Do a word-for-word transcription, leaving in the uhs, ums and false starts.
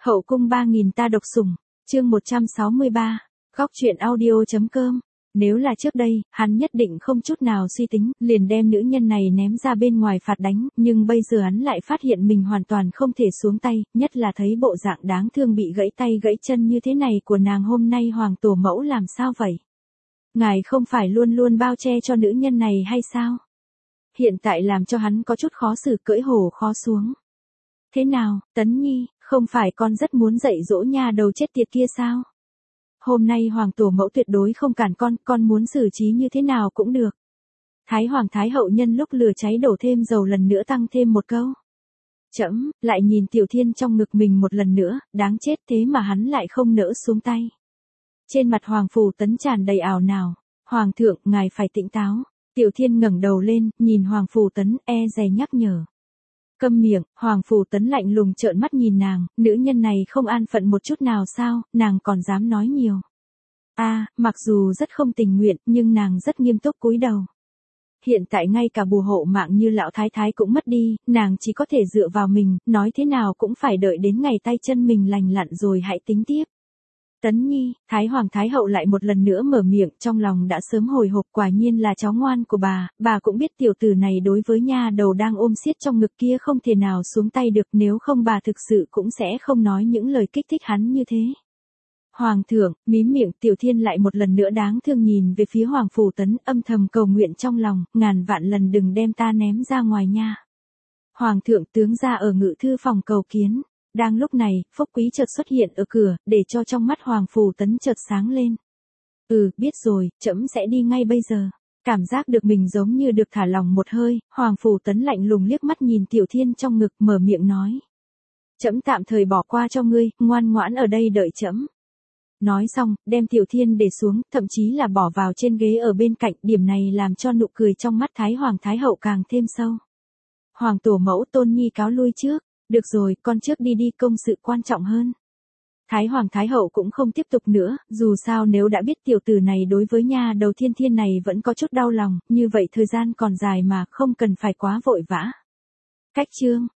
Hậu cung ba nghìn ta độc sủng, chương một trăm sáu mươi ba, góc truyện audio.com. Nếu là trước đây, hắn nhất định không chút nào suy tính, liền đem nữ nhân này ném ra bên ngoài phạt đánh, nhưng bây giờ hắn lại phát hiện mình hoàn toàn không thể xuống tay, nhất là thấy bộ dạng đáng thương bị gãy tay gãy chân như thế này của nàng hôm nay hoàng tổ mẫu làm sao vậy? Ngài không phải luôn luôn bao che cho nữ nhân này hay sao? Hiện tại làm cho hắn có chút khó xử, cưỡi hổ khó xuống. Thế nào, Tấn Nhi, không phải con rất muốn dạy dỗ nha đầu chết tiệt kia sao? Hôm nay hoàng tổ mẫu tuyệt đối không cản con, con muốn xử trí như thế nào cũng được. Thái hoàng thái hậu nhân lúc lửa cháy đổ thêm dầu lần nữa tăng thêm một câu. Trẫm lại nhìn Tiểu Thiên trong ngực mình một lần nữa, đáng chết thế mà hắn lại không nỡ xuống tay. Trên mặt hoàng phủ Tấn tràn đầy ảo nào. Hoàng thượng, ngài phải tỉnh táo. Tiểu Thiên ngẩng đầu lên, nhìn hoàng phủ Tấn, e dè nhắc nhở. Câm miệng, hoàng phủ Tấn lạnh lùng trợn mắt nhìn nàng, nữ nhân này không an phận một chút nào sao, nàng còn dám nói nhiều. A, à, mặc dù rất không tình nguyện, nhưng nàng rất nghiêm túc cúi đầu. Hiện tại ngay cả bùa hộ mạng như lão thái thái cũng mất đi, nàng chỉ có thể dựa vào mình, nói thế nào cũng phải đợi đến ngày tay chân mình lành lặn rồi hãy tính tiếp. Tấn Nhi, Thái Hoàng Thái Hậu lại một lần nữa mở miệng, trong lòng đã sớm hồi hộp, quả nhiên là cháu ngoan của bà, bà cũng biết tiểu tử này đối với nha đầu đang ôm siết trong ngực kia không thể nào xuống tay được, nếu không bà thực sự cũng sẽ không nói những lời kích thích hắn như thế. Hoàng thượng, mím miệng, Tiểu Thiên lại một lần nữa đáng thương nhìn về phía Hoàng phủ Tấn, âm thầm cầu nguyện trong lòng, ngàn vạn lần đừng đem ta ném ra ngoài nha. Hoàng thượng, tướng ra ở ngự thư phòng cầu kiến. Đang lúc này, Phúc Quý chợt xuất hiện ở cửa, để cho trong mắt Hoàng phủ Tấn chợt sáng lên. Ừ, biết rồi, trẫm sẽ đi ngay bây giờ. Cảm giác được mình giống như được thả lòng một hơi, Hoàng phủ Tấn lạnh lùng liếc mắt nhìn Tiểu Thiên trong ngực, mở miệng nói. Trẫm tạm thời bỏ qua cho ngươi, ngoan ngoãn ở đây đợi trẫm. Nói xong, đem Tiểu Thiên để xuống, thậm chí là bỏ vào trên ghế ở bên cạnh, điểm này làm cho nụ cười trong mắt Thái Hoàng Thái Hậu càng thêm sâu. Hoàng tổ mẫu, Tôn Nhi cáo lui trước. Được rồi, con trước đi đi, công sự quan trọng hơn. Thái Hoàng Thái Hậu cũng không tiếp tục nữa, dù sao nếu đã biết tiểu tử này đối với nha đầu Thiên Thiên này vẫn có chút đau lòng, như vậy thời gian còn dài mà không cần phải quá vội vã. Cách chương,